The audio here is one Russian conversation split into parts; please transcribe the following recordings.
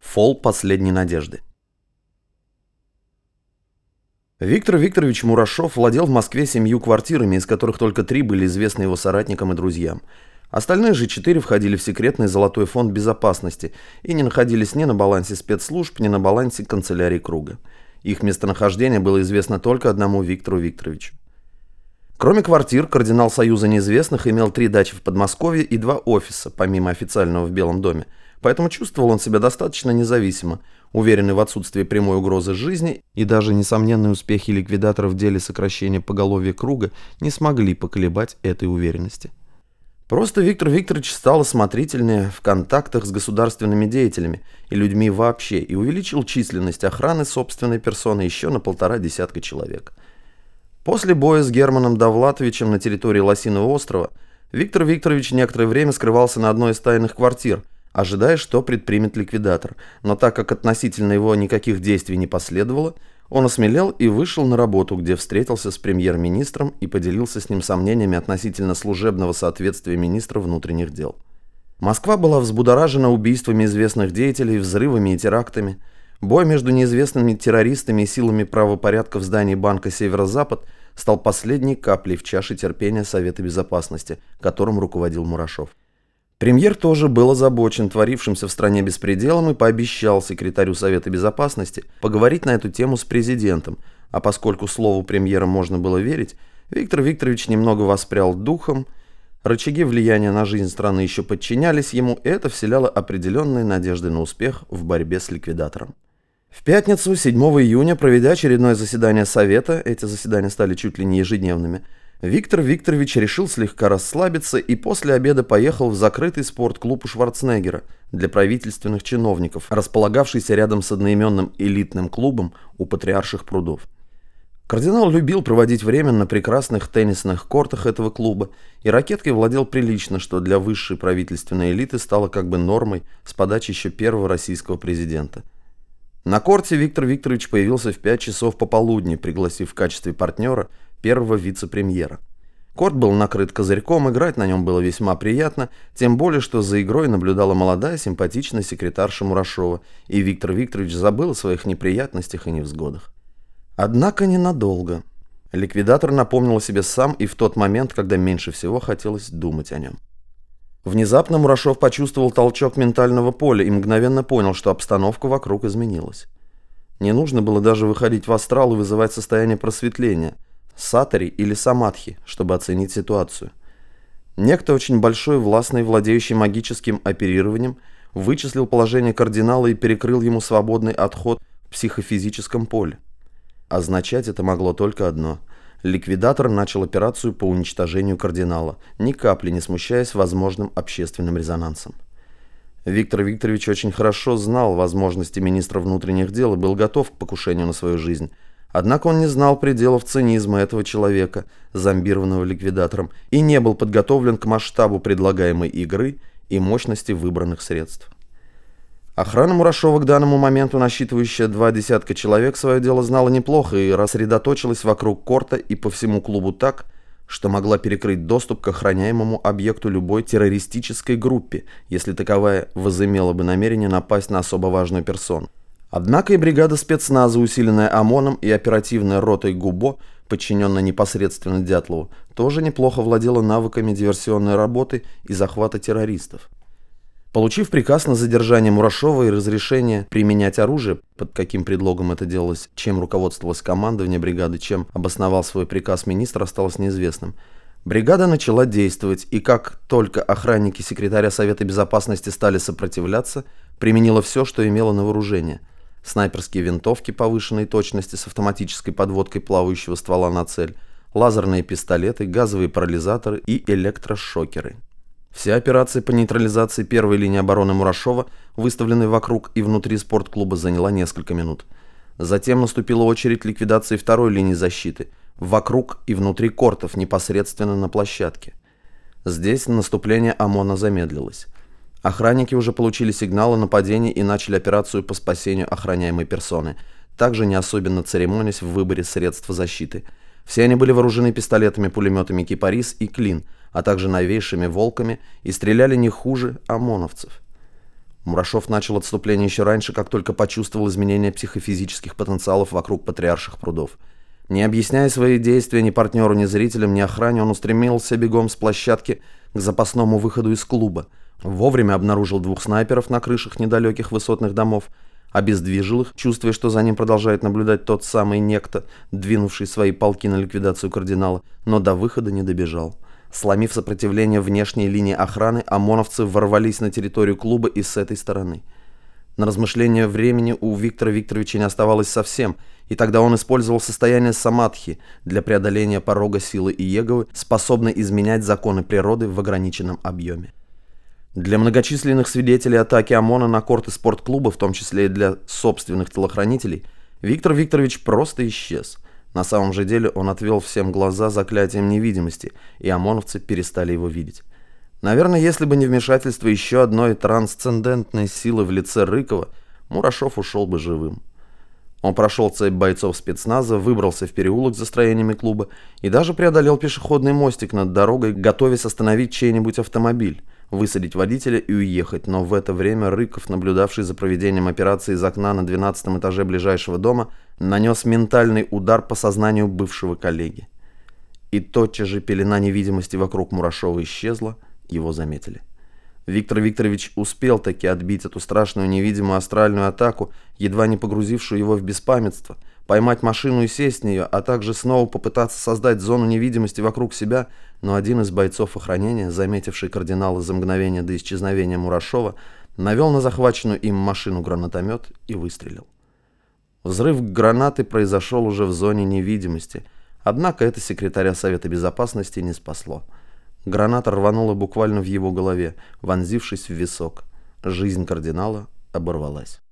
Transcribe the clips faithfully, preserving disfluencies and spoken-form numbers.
Фол последней надежды. Виктор Викторович Мурашов владел в Москве семью квартирами, из которых только три были известны его соратникам и друзьям. Остальные же четыре входили в секретный золотой фонд безопасности и не находились ни на балансе спецслужб, ни на балансе канцелярии Круга. Их местонахождение было известно только одному Виктору Викторовичу. Кроме квартир, кардинал Союза неизвестных имел три дачи в Подмосковье и два офиса, помимо официального в Белом доме, поэтому чувствовал он себя достаточно независимо, уверенный в отсутствии прямой угрозы жизни, и даже несомненные успехи ликвидатора в деле сокращения поголовья Круга не смогли поколебать этой уверенности. Просто Виктор Викторович стал осмотрительнее в контактах с государственными деятелями и людьми вообще и увеличил численность охраны собственной персоны еще на полтора десятка человек. После боя с Германом Довлатовичем на территории Лосиного острова Виктор Викторович некоторое время скрывался на одной из тайных квартир, ожидая, что предпримет ликвидатор, но так как относительно его никаких действий не последовало, он осмелел и вышел на работу, где встретился с премьер-министром и поделился с ним сомнениями относительно служебного соответствия министра внутренних дел. Москва была взбудоражена убийствами известных деятелей, взрывами и терактами. Бой между неизвестными террористами и силами правопорядка в здании банка «Северо-Запад» стал последней каплей в чаше терпения Совета Безопасности, которым руководил Мурашов. Премьер тоже был озабочен творившимся в стране беспределом и пообещал секретарю Совета Безопасности поговорить на эту тему с президентом, а поскольку слову премьера можно было верить, Виктор Викторович немного воспрял духом, рычаги влияния на жизнь страны еще подчинялись ему, и это вселяло определенные надежды на успех в борьбе с ликвидатором. В пятницу, седьмого июня, проведя очередное заседание Совета, эти заседания стали чуть ли не ежедневными, Виктор Викторович решил слегка расслабиться и после обеда поехал в закрытый спортклуб у Шварценеггера для правительственных чиновников, располагавшийся рядом с одноименным элитным клубом у Патриарших прудов. Кардинал любил проводить время на прекрасных теннисных кортах этого клуба, и ракеткой владел прилично, что для высшей правительственной элиты стало как бы нормой с подачи еще первого российского президента. На корте Виктор Викторович появился в пять часов пополудни, пригласив в качестве партнера первого вице-премьера. Корт был накрыт козырьком, играть на нем было весьма приятно, тем более, что за игрой наблюдала молодая симпатичная секретарша Мурашова, и Виктор Викторович забыл о своих неприятностях и невзгодах. Однако ненадолго. Ликвидатор напомнил о себе сам и в тот момент, когда меньше всего хотелось думать о нем. Внезапно Мурашов почувствовал толчок ментального поля и мгновенно понял, что обстановка вокруг изменилась. Не нужно было даже выходить в астрал и вызывать состояние просветления, сатори или самадхи, чтобы оценить ситуацию. Некто очень большой, властный, владеющий магическим оперированием, вычислил положение кардинала и перекрыл ему свободный отход в психофизическом поле. Означать это могло только одно. Ликвидатор начал операцию по уничтожению кардинала, ни капли не смущаясь возможным общественным резонансом. Виктор Викторович очень хорошо знал возможности министра внутренних дел и был готов к покушению на свою жизнь. Однако он не знал пределов цинизма этого человека, зомбированного ликвидатором, и не был подготовлен к масштабу предлагаемой игры и мощности выбранных средств. Охрана Мурашова, к данному моменту насчитывающая два десятка человек, свое дело знала неплохо и рассредоточилась вокруг корта и по всему клубу так, что могла перекрыть доступ к охраняемому объекту любой террористической группе, если таковая возымела бы намерение напасть на особо важную персону. Однако и бригада спецназа, усиленная ОМОНом, и оперативная ротой ГУБО, подчиненная непосредственно Дятлову, тоже неплохо владела навыками диверсионной работы и захвата террористов. Получив приказ на задержание Мурашова и разрешение применять оружие, под каким предлогом это делалось, чем руководствовалось командование бригады, чем обосновал свой приказ министр, осталось неизвестным. Бригада начала действовать, и как только охранники секретаря Совета Безопасности стали сопротивляться, применила все, что имела на вооружение. Снайперские винтовки повышенной точности с автоматической подводкой плавающего ствола на цель, лазерные пистолеты, газовые парализаторы и электрошокеры. Вся операция по нейтрализации первой линии обороны Мурашова, выставленной вокруг и внутри спортклуба, заняла несколько минут. Затем наступила очередь ликвидации второй линии защиты, вокруг и внутри кортов, непосредственно на площадке. Здесь наступление ОМОНа замедлилось. Охранники уже получили сигналы о нападении и начали операцию по спасению охраняемой персоны, также не особенно церемонясь в выборе средств защиты. Все они были вооружены пистолетами, пулеметами «Кипарис» и «Клин», а также новейшими «Волками» и стреляли не хуже ОМОНовцев. Мурашов начал отступление еще раньше, как только почувствовал изменение психофизических потенциалов вокруг патриарших прудов. Не объясняя свои действия ни партнеру, ни зрителям, ни охране, он устремился бегом с площадки к запасному выходу из клуба. Вовремя обнаружил двух снайперов на крышах недалеких высотных домов, обездвижил их, чувствуя, что за ним продолжает наблюдать тот самый некто, двинувший свои полки на ликвидацию кардинала, но до выхода не добежал. Сломив сопротивление внешней линии охраны, ОМОНовцы ворвались на территорию клуба и с этой стороны. На размышление времени у Виктора Викторовича не оставалось совсем, и тогда он использовал состояние самадхи для преодоления порога силы Иеговы, способной изменять законы природы в ограниченном объеме. Для многочисленных свидетелей атаки ОМОНа на корты спортклуба, в том числе и для собственных телохранителей, Виктор Викторович просто исчез. На самом же деле он отвел всем глаза заклятием невидимости, и ОМОНовцы перестали его видеть. Наверное, если бы не вмешательство еще одной трансцендентной силы в лице Рыкова, Мурашов ушел бы живым. Он прошел цепь бойцов спецназа, выбрался в переулок за строениями клуба и даже преодолел пешеходный мостик над дорогой, готовясь остановить чей-нибудь автомобиль, высадить водителя и уехать, но в это время Рыков, наблюдавший за проведением операции из окна на двенадцатом этаже ближайшего дома, нанес ментальный удар по сознанию бывшего коллеги. И тотчас же пелена невидимости вокруг Мурашова исчезла, его заметили. Виктор Викторович успел таки отбить эту страшную невидимую астральную атаку, едва не погрузившую его в беспамятство, поймать машину и сесть в нее, а также снова попытаться создать зону невидимости вокруг себя, но один из бойцов охранения, заметивший кардинала за мгновение до исчезновения Мурашова, навел на захваченную им машину гранатомет и выстрелил. Взрыв гранаты произошел уже в зоне невидимости, однако это секретаря Совета Безопасности не спасло. Граната рванула буквально в его голове, вонзившись в висок. Жизнь кардинала оборвалась.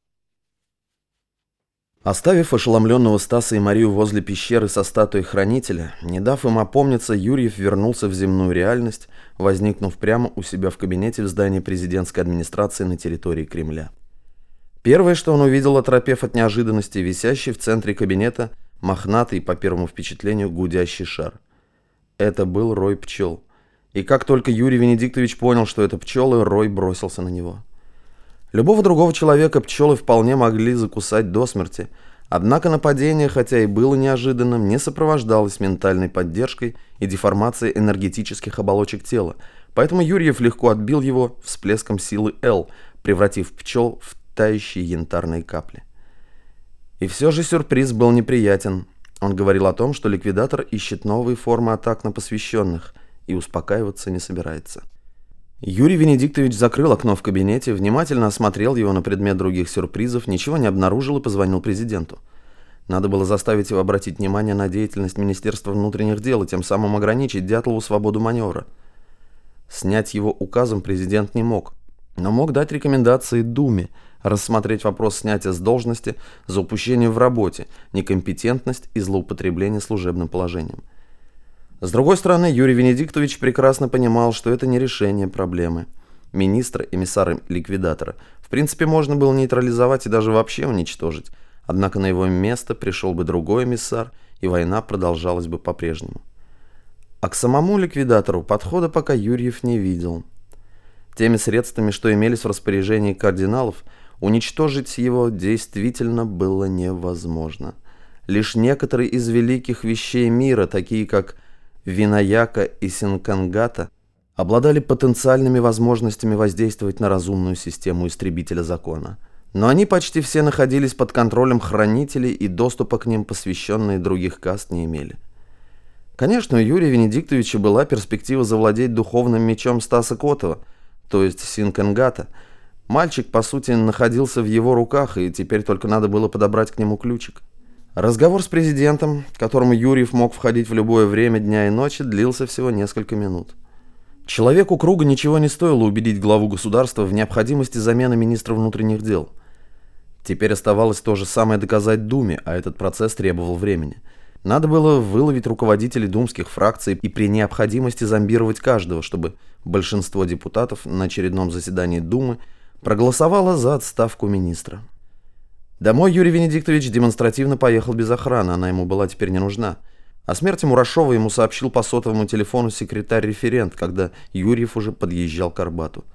Оставив ошеломленного Стаса и Марию возле пещеры со статуей хранителя, не дав им опомниться, Юрьев вернулся в земную реальность, возникнув прямо у себя в кабинете в здании президентской администрации на территории Кремля. Первое, что он увидел, оторопев от неожиданности, висящий в центре кабинета мохнатый, по первому впечатлению, гудящий шар. Это был рой пчел. И как только Юрий Венедиктович понял, что это пчелы, рой бросился на него. Любого другого человека пчелы вполне могли закусать до смерти, однако нападение, хотя и было неожиданным, не сопровождалось ментальной поддержкой и деформацией энергетических оболочек тела, поэтому Юрьев легко отбил его всплеском силы Л, превратив пчел в тающие янтарные капли. И все же сюрприз был неприятен. Он говорил о том, что ликвидатор ищет новые формы атак на посвященных и успокаиваться не собирается. Юрий Венедиктович закрыл окно в кабинете, внимательно осмотрел его на предмет других сюрпризов, ничего не обнаружил и позвонил президенту. Надо было заставить его обратить внимание на деятельность Министерства внутренних дел и тем самым ограничить Дятлову свободу маневра. Снять его указом президент не мог, но мог дать рекомендации Думе, рассмотреть вопрос снятия с должности за упущение в работе, некомпетентность и злоупотребление служебным положением. С другой стороны, Юрий Венедиктович прекрасно понимал, что это не решение проблемы. Министра, эмиссара ликвидатора, в принципе, можно было нейтрализовать и даже вообще уничтожить, однако на его место пришел бы другой эмиссар, и война продолжалась бы по-прежнему. А к самому ликвидатору подхода пока Юрьев не видел. Теми средствами, что имелись в распоряжении кардиналов, уничтожить его действительно было невозможно. Лишь некоторые из великих вещей мира, такие как Винаяка и Синкангата, обладали потенциальными возможностями воздействовать на разумную систему истребителя закона. Но они почти все находились под контролем хранителей, и доступа к ним посвященные других каст не имели. Конечно, у Юрия Венедиктовича была перспектива завладеть духовным мечом Стаса Котова, то есть Синкангата. Мальчик, по сути, находился в его руках, и теперь только надо было подобрать к нему ключик. Разговор с президентом, к которому Юрьев мог входить в любое время дня и ночи, длился всего несколько минут. Человеку круга ничего не стоило убедить главу государства в необходимости замены министра внутренних дел. Теперь оставалось то же самое доказать Думе, а этот процесс требовал времени. Надо было выловить руководителей думских фракций и при необходимости зомбировать каждого, чтобы большинство депутатов на очередном заседании Думы проголосовало за отставку министра. Домой Юрий Венедиктович демонстративно поехал без охраны, она ему была теперь не нужна. О смерти Мурашова ему сообщил по сотовому телефону секретарь-референт, когда Юрьев уже подъезжал к Арбату.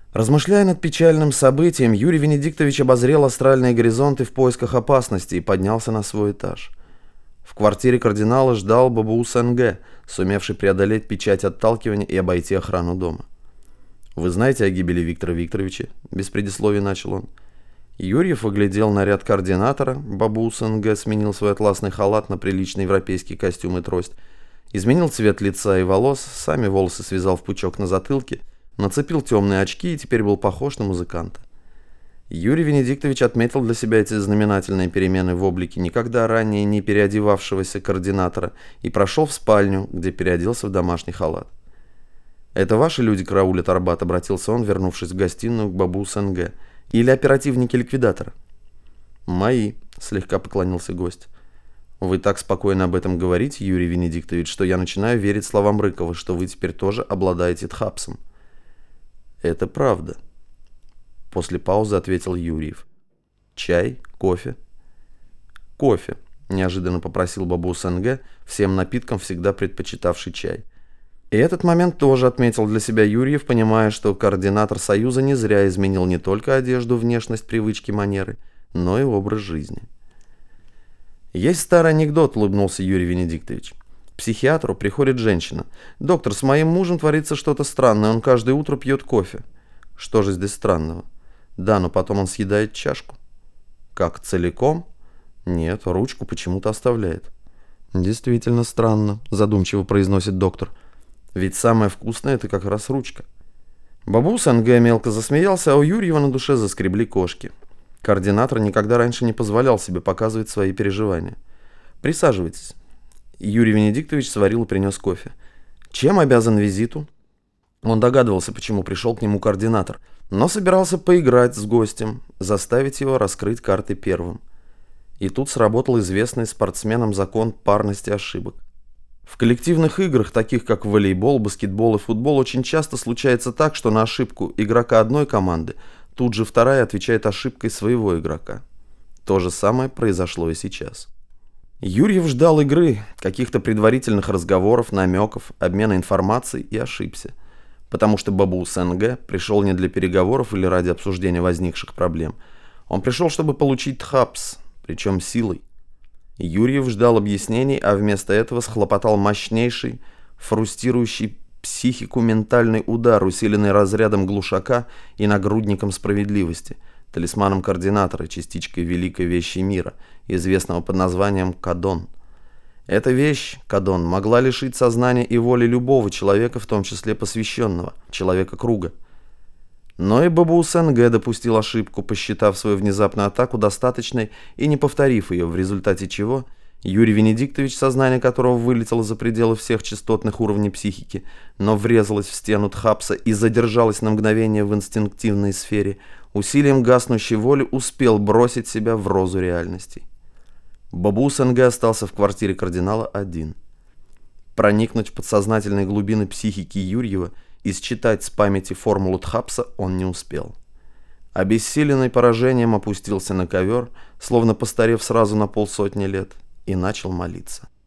Размышляя над печальным событием, Юрий Венедиктович обозрел астральные горизонты в поисках опасности и поднялся на свой этаж. В квартире кардинала ждал Бабуус Н.Г., сумевший преодолеть печать отталкивания и обойти охрану дома. «Вы знаете о гибели Виктора Викторовича?» – без предисловий начал он. Юрьев оглядел наряд координатора, Бабуус Н.Г. сменил свой атласный халат на приличный европейский костюм и трость, изменил цвет лица и волос, сами волосы связал в пучок на затылке, нацепил темные очки и теперь был похож на музыканта. Юрий Венедиктович отметил для себя эти знаменательные перемены в облике никогда ранее не переодевавшегося координатора и прошел в спальню, где переоделся в домашний халат. «Это ваши люди караулят Арбат?» — обратился он, вернувшись в гостиную к Бабуус Н.Г. «Или оперативники ликвидатора?» «Мои», — слегка поклонился гость. «Вы так спокойно об этом говорите, Юрий Венедиктович, что я начинаю верить словам Рыкова, что вы теперь тоже обладаете Тхапсом». «Это правда», — после паузы ответил Юрьев. «Чай? Кофе?» «Кофе», — неожиданно попросил Бабуус Н.Г., всем напиткам всегда предпочитавший чай. И этот момент тоже отметил для себя Юрьев, понимая, что координатор Союза не зря изменил не только одежду, внешность, привычки, манеры, но и образ жизни. «Есть старый анекдот», — улыбнулся Юрий Венедиктович. «К психиатру приходит женщина. Доктор, с моим мужем творится что-то странное, он каждое утро пьет кофе». «Что же здесь странного?» «Да, но потом он съедает чашку». «Как, целиком?» «Нет, ручку почему-то оставляет». «Действительно странно», — задумчиво произносит доктор. «Ведь самое вкусное — это как раз ручка». Бабуус Н.Г. мелко засмеялся, а у Юрьева на душе заскребли кошки. Координатор никогда раньше не позволял себе показывать свои переживания. «Присаживайтесь». Юрий Венедиктович сварил и принес кофе. «Чем обязан визиту?» Он догадывался, почему пришел к нему координатор, но собирался поиграть с гостем, заставить его раскрыть карты первым. И тут сработал известный спортсменам закон парности ошибок. В коллективных играх, таких как волейбол, баскетбол и футбол, очень часто случается так, что на ошибку игрока одной команды тут же вторая отвечает ошибкой своего игрока. То же самое произошло и сейчас. Юрьев ждал игры, каких-то предварительных разговоров, намеков, обмена информацией и ошибся. Потому что Бабуус Н.Г. пришел не для переговоров или ради обсуждения возникших проблем. Он пришел, чтобы получить Тхапс, причем силой. Юрьев ждал объяснений, а вместо этого схлопотал мощнейший, фрустирующий психику ментальный удар, усиленный разрядом глушака и нагрудником справедливости, талисманом координатора, частичкой великой вещи мира, известного под названием Кадон. Эта вещь, Кадон, могла лишить сознания и воли любого человека, в том числе посвященного, человека круга. Но и Бабуус Н.Г. допустил ошибку, посчитав свою внезапную атаку достаточной и не повторив ее, в результате чего Юрий Венедиктович, сознание которого вылетело за пределы всех частотных уровней психики, но врезалось в стену Тхапса и задержалось на мгновение в инстинктивной сфере, усилием гаснущей воли успел бросить себя в розу реальностей. Бабуус Н.Г. остался в квартире кардинала один. Проникнуть в подсознательные глубины психики Юрьева и считать с памяти формулу Тхапса он не успел. Обессиленный поражением опустился на ковер, словно постарев сразу на полсотни лет, и начал молиться.